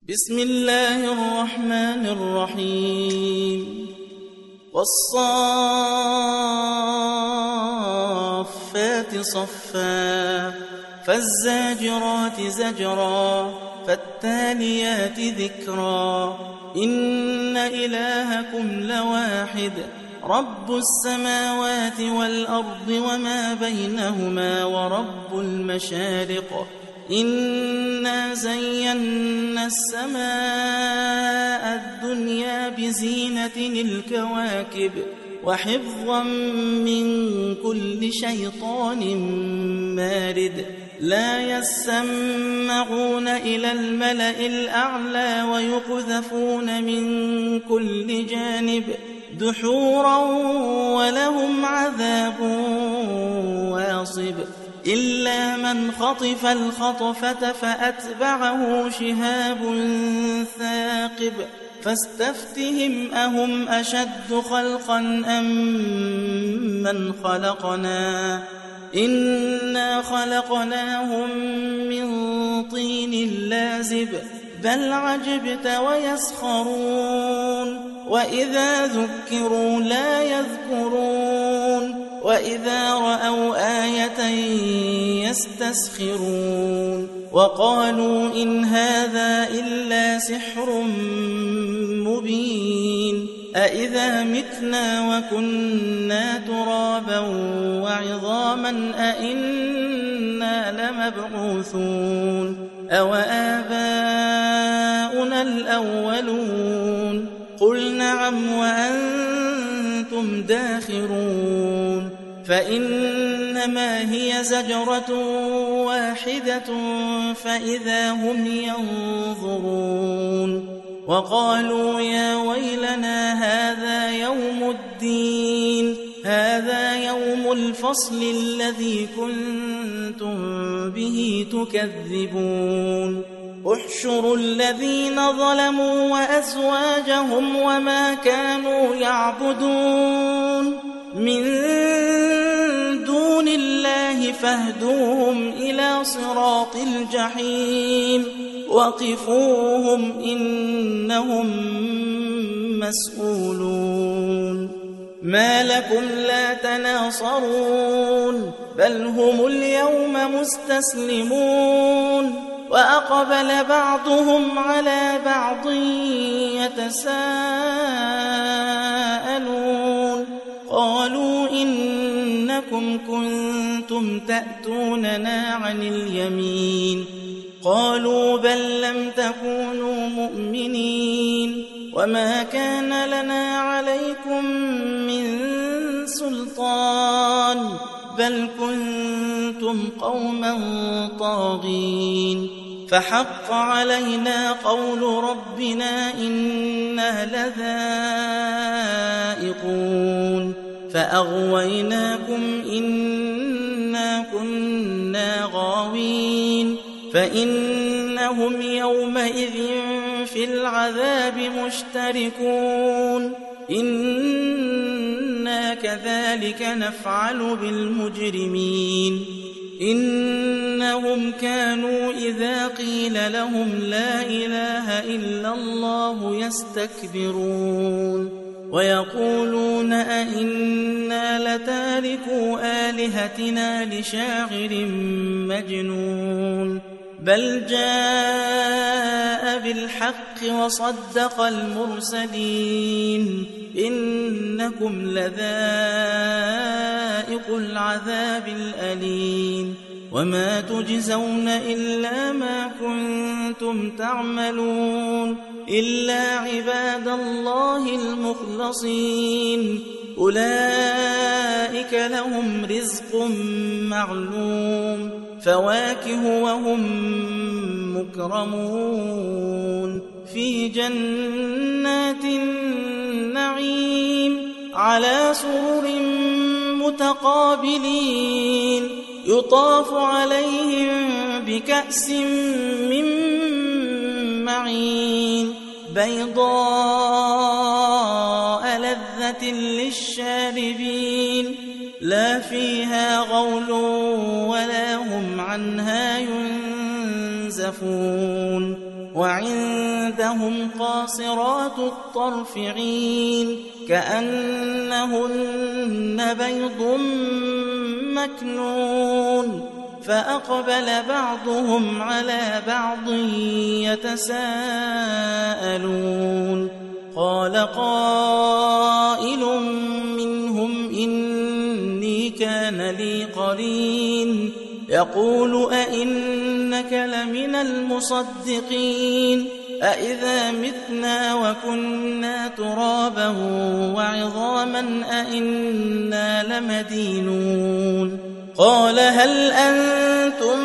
بسم الله الرحمن الرحيم والصافات صفا فالزاجرات زجرا فالتاليات ذكرا إن إلهكم لواحد رب السماوات والأرض وما بينهما ورب المشارق إنا زينا السماء الدنيا بزينة الكواكب وحفظا من كل شيطان مارد لا يسمعون إلى الملأ الأعلى ويقذفون من كل جانب دحورا ولهم عذاب واصب إلا من خطف الخطفة فأتبعه شهاب ثاقب فاستفتهم أهم أشد خلقا أم من خلقنا إنا خلقناهم من طين لازب بل عجبت ويسخرون وإذا ذكروا لا يذكرون وإذا رأوا آية يستسخرون وقالوا إن هذا إلا سحر مبين أإذا متنا وكنا ترابا وعظاما أإنا لمبعوثون أوآباؤنا الأولون قل نعم وأنتم داخرون فإنما هي زجرة واحدة فإذا هم ينظرون وقالوا يا ويلنا هذا يوم الدين هذا يوم الفصل الذي كنتم به تكذبون احشروا الذين ظلموا وأزواجهم وما كانوا يعبدون من دون الله فاهدوهم إلى صراط الجحيم وقفوهم إنهم مسؤولون ما لكم لا تناصرون بل هم اليوم مستسلمون وأقبل بعضهم على بعض يتساءلون قالوا إنكم كنتم تأتوننا عن اليمين قالوا بل لم تكونوا مؤمنين وما كان لنا عليكم من سلطان بل كنتم قوما طاغين فحق علينا قول ربنا إنا لذائقون فأغويناكم إنا كنا غاوين فإنهم يومئذ في العذاب مشتركون إنا كذلك نفعل بالمجرمين إنهم كانوا إذا قيل لهم لا إله إلا الله يستكبرون ويقولون أئنا لتاركو آلهتنا لشاعر مجنون بل جاء بالحق وصدق المرسلين إنكم لذائق العذاب الأليم وما تجزون إلا ما كنتم تعملون إلا عباد الله المخلصين أولئك لهم رزق معلوم فواكه وهم مكرمون في جنات النعيم على سرر متقابلين يطاف عليهم بكأس من معين بيضاء لذة للشاربين لا فيها غول ولا هم عنها ينزفون وعندهم قاصرات الطرف عين كأنهن بيض مكنون فأقبل بعضهم على بعض يتساءلون قال قائل منهم إني كان لي قرين يقول أئنك لمن المصدقين أئذا متنا وكنا ترابا وعظاما أئنا لمدينون قال هل أنتم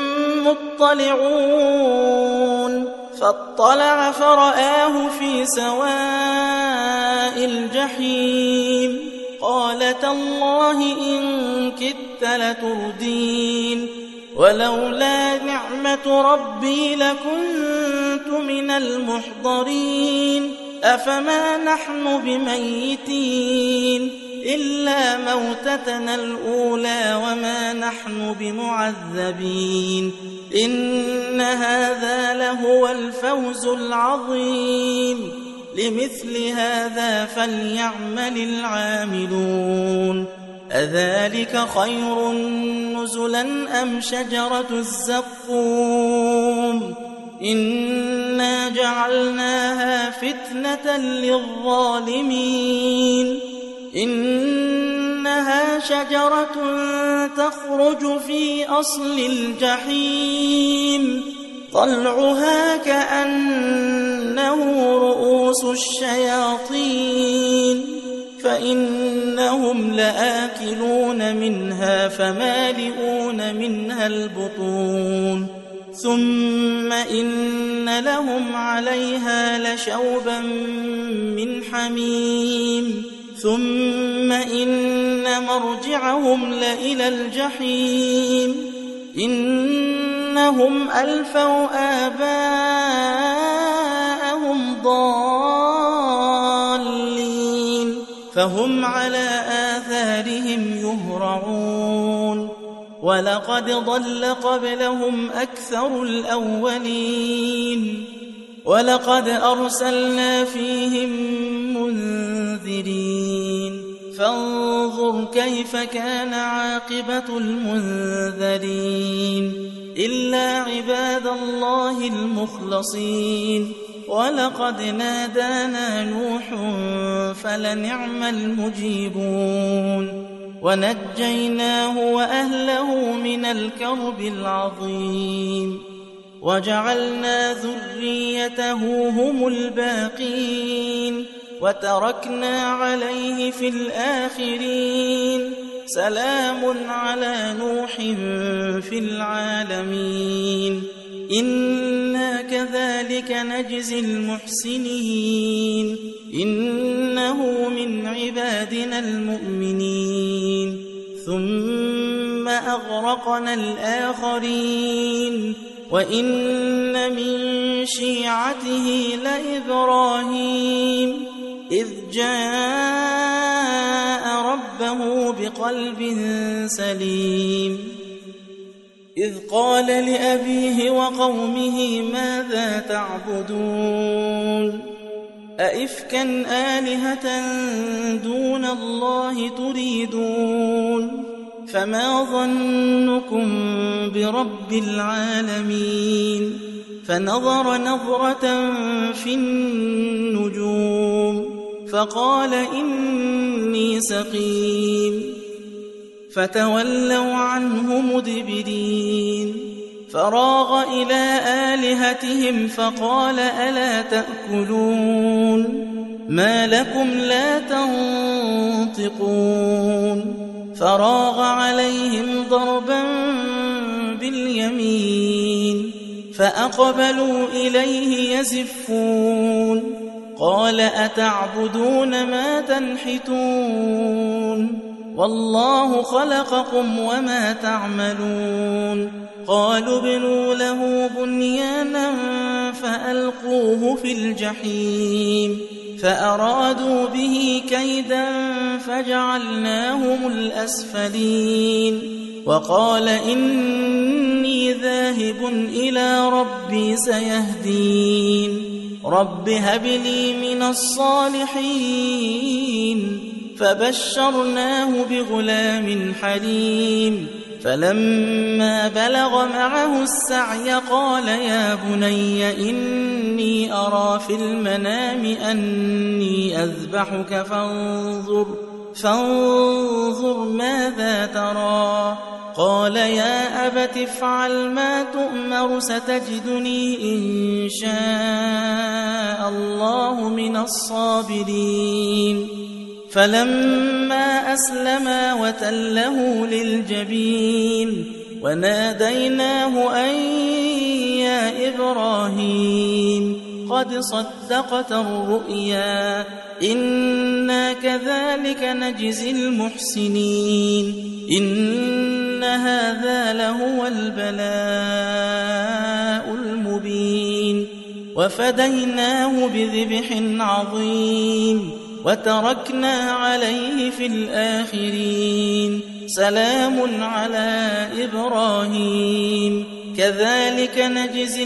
مطلعون فاطلع فرآه في سواء الجحيم قال تالله إن كدت لتردين ولولا نعمة ربي لكنت من المحضرين أفما نحن بميتين إلا موتتنا الأولى وما نحن بمعذبين إن هذا لهو الفوز العظيم لمثل هذا فليعمل العاملون أذلك خير نزلا أم شجرة الزقوم إنا جعلناها فتنة للظالمين إنها شجرة تخرج في أصل الجحيم طلعها كأنه رؤوس الشياطين فإنهم لآكلون منها فمالئون منها البطون ثم إن لهم عليها لشوبا من حميم ثم إن مرجعهم لإلى الجحيم إنهم ألفوا آباءهم ضالين فهم على آثارهم يهرعون ولقد ضل قبلهم أكثر الأولين ولقد أرسلنا فيهم منذرين فانظر كيف كان عاقبة المنذرين إلا عباد الله المخلصين ولقد نادانا نوح فلنعم المجيبون ونجيناه وأهله من الكرب العظيم وجعلنا ذريته هم الباقين وتركنا عليه في الآخرين سلام على نوح في العالمين إنا كذلك نجزي المحسنين إنه من عبادنا المؤمنين ثم أغرقنا الآخرين وإن من شيعته لإبراهيم إذ جاء ربه بقلب سليم إذ قال لأبيه وقومه ماذا تعبدون أئفكا آلهة دون الله تريدون فما ظنكم برب العالمين فنظر نظرة في النجوم فقال إني سقيم فتولوا عنه مدبرين فراغ إلى آلهتهم فقال ألا تأكلون ما لكم لا تنطقون فراغ عليهم ضربا باليمين فأقبلوا إليه يزفون قال أتعبدون ما تنحتون والله خلقكم وما تعملون قالوا ابنوا له بنيانا فألقوه في الجحيم فأرادوا به كيدا فجعلناهم الأسفلين وقال إني ذاهب إلى ربي سيهدين رب هب لي من الصالحين فبشرناه بغلام حليم فلما بلغ معه السعي قال يا بني إني أرى في المنام أني أذبحك فانظر ماذا ترى قال يا أبت افعل ما تؤمر ستجدني إن شاء الله من الصابرين فلما أسلما وتله للجبين وناديناه أن يا إبراهيم قد صدقت الرؤيا إنا كذلك نجزي المحسنين إن هذا لهو البلاء المبين وفديناه بذبح عظيم وتركنا عليه في الآخرين سلام على إبراهيم كذلك نجزي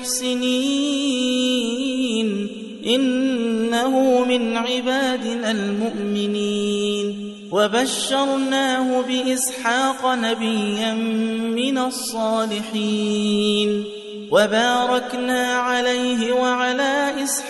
المحسنين إنه من عبادنا المؤمنين وبشرناه بإسحاق نبيا من الصالحين وباركنا عليه وعلى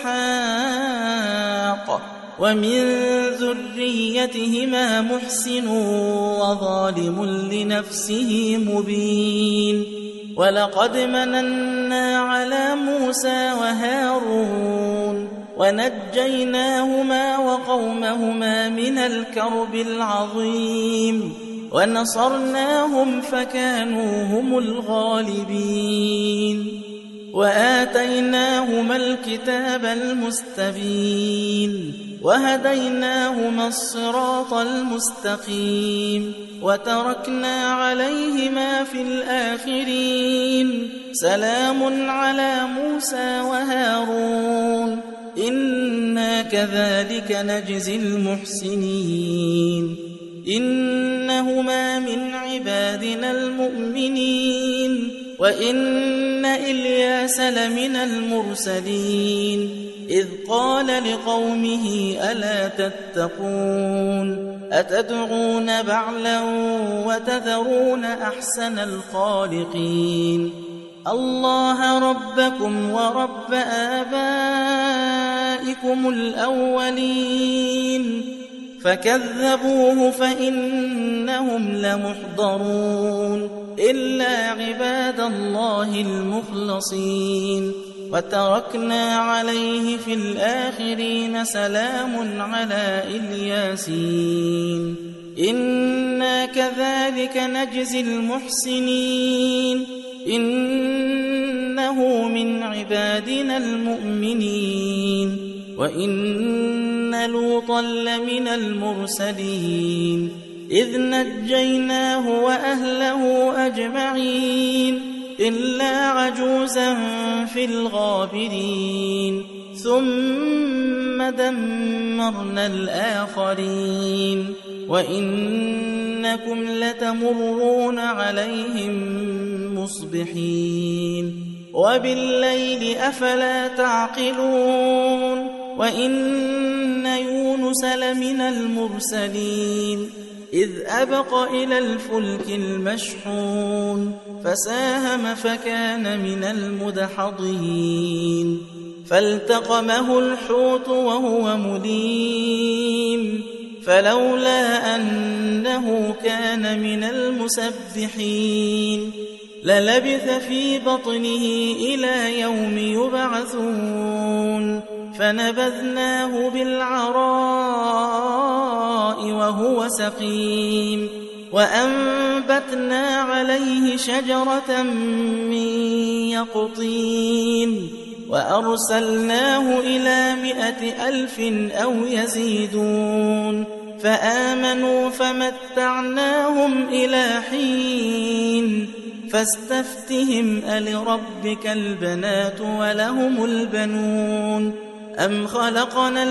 إسحاق ومن ذريتهما محسن وظالم لنفسه مبين ولقد مننا على موسى وهارون ونجيناهما وقومهما من الكرب العظيم ونصرناهم فكانوا هم الغالبين وآتيناهما الكتاب المستبين وهديناهما الصراط المستقيم وتركنا عليهما في الآخرين سلام على موسى وهارون إنا كذلك نجزي المحسنين إنهما من عبادنا المؤمنين وإن إلياس لمن المرسلين إذ قال لقومه ألا تتقون أتدعون بعلا وتذرون أحسن الخالقين الله ربكم ورب آبائكم الأولين فكذبوه فإنهم لمحضرون إلا عباد الله المخلصين وتركنا عليه في الآخرين سلام على الياسين إنا كذلك نجزي المحسنين إنه من عبادنا المؤمنين وإن لوطا لمن المرسلين إذ نجيناه وأهله أجمعين إلا عجوزا في الغابرين ثم دمرنا الآخرين وإنكم لتمرون عليهم مصبحين وبالليل أفلا تعقلون وإن يونس لمن المرسلين إذ أبق إلى الفلك المشحون فساهم فكان من المدحضين فالتقمه الحوت وهو مليم فلولا أنه كان من المسبحين للبث في بطنه إلى يوم يبعثون فنبذناه بالعراء وهو سقيم وأنبتنا عليه شجرة من يقطين وأرسلناه إلى 100,000 أو يزيدون فآمنوا فمتعناهم إلى حين فاستفتهم ألربك البنات ولهم البنون أم خلقنا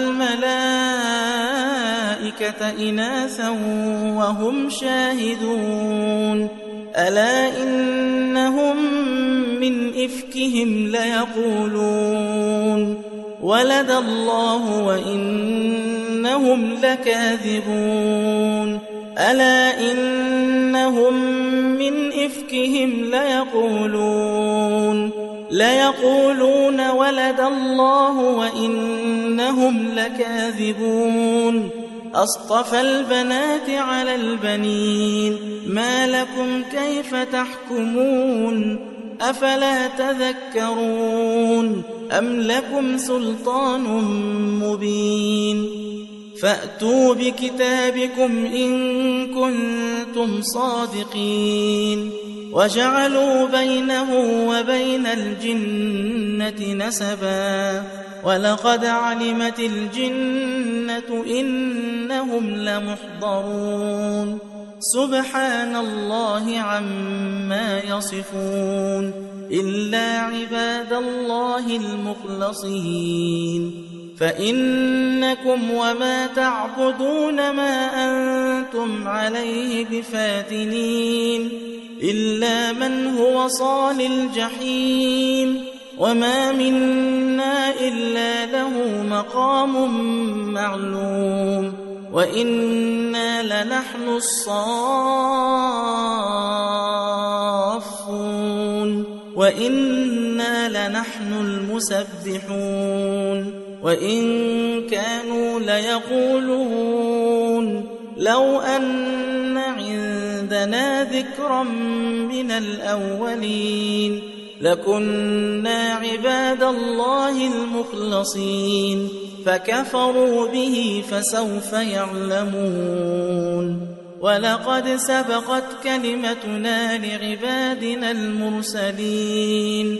الملائكة إناثا وهم شاهدون ألا إنهم من إفكهم ليقولون ولد الله وإنهم لكاذبون ألا إنهم من إفكهم ليقولون ولد الله وإنهم لكاذبون أصطفى البنات على البنين ما لكم كيف تحكمون أفلا تذكرون أم لكم سلطان مبين فأتوا بكتابكم إن كنتم صادقين وجعلوا بينه وبين الجنة نسبا ولقد علمت الجنة إنهم لمحضرون سبحان الله عما يصفون إلا عباد الله المخلصين فإنكم وما تعبدون ما أنتم عليه بفاتنين إلا من هو صال الجحيم وما منا إلا له مقام معلوم وإنا لنحن الصافون وإنا لنحن المسبحون وإن كانوا ليقولون لو أن عندنا ذكرا من الأولين لكنا عباد الله المخلصين فكفروا به فسوف يعلمون ولقد سبقت كلمتنا لعبادنا المرسلين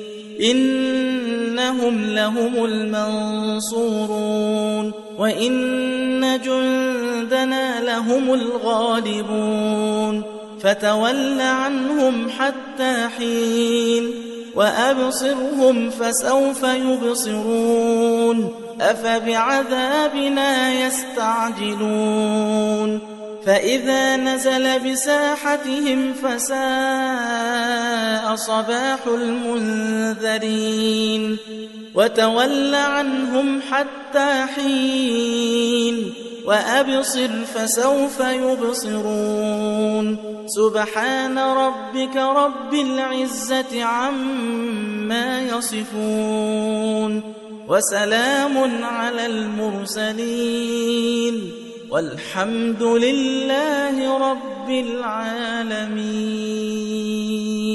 إنهم لهم المنصورون وإن جندنا لهم الغالبون فتول عنهم حتى حين وأبصرهم فسوف يبصرون أفبعذابنا يستعجلون فإذا نزل بساحتهم فساء صباح المنذرين وتول عنهم حتى حين وأبصر فسوف يبصرون سبحان ربك رب العزة عما يصفون وسلام على المرسلين والحمد لله رب العالمين.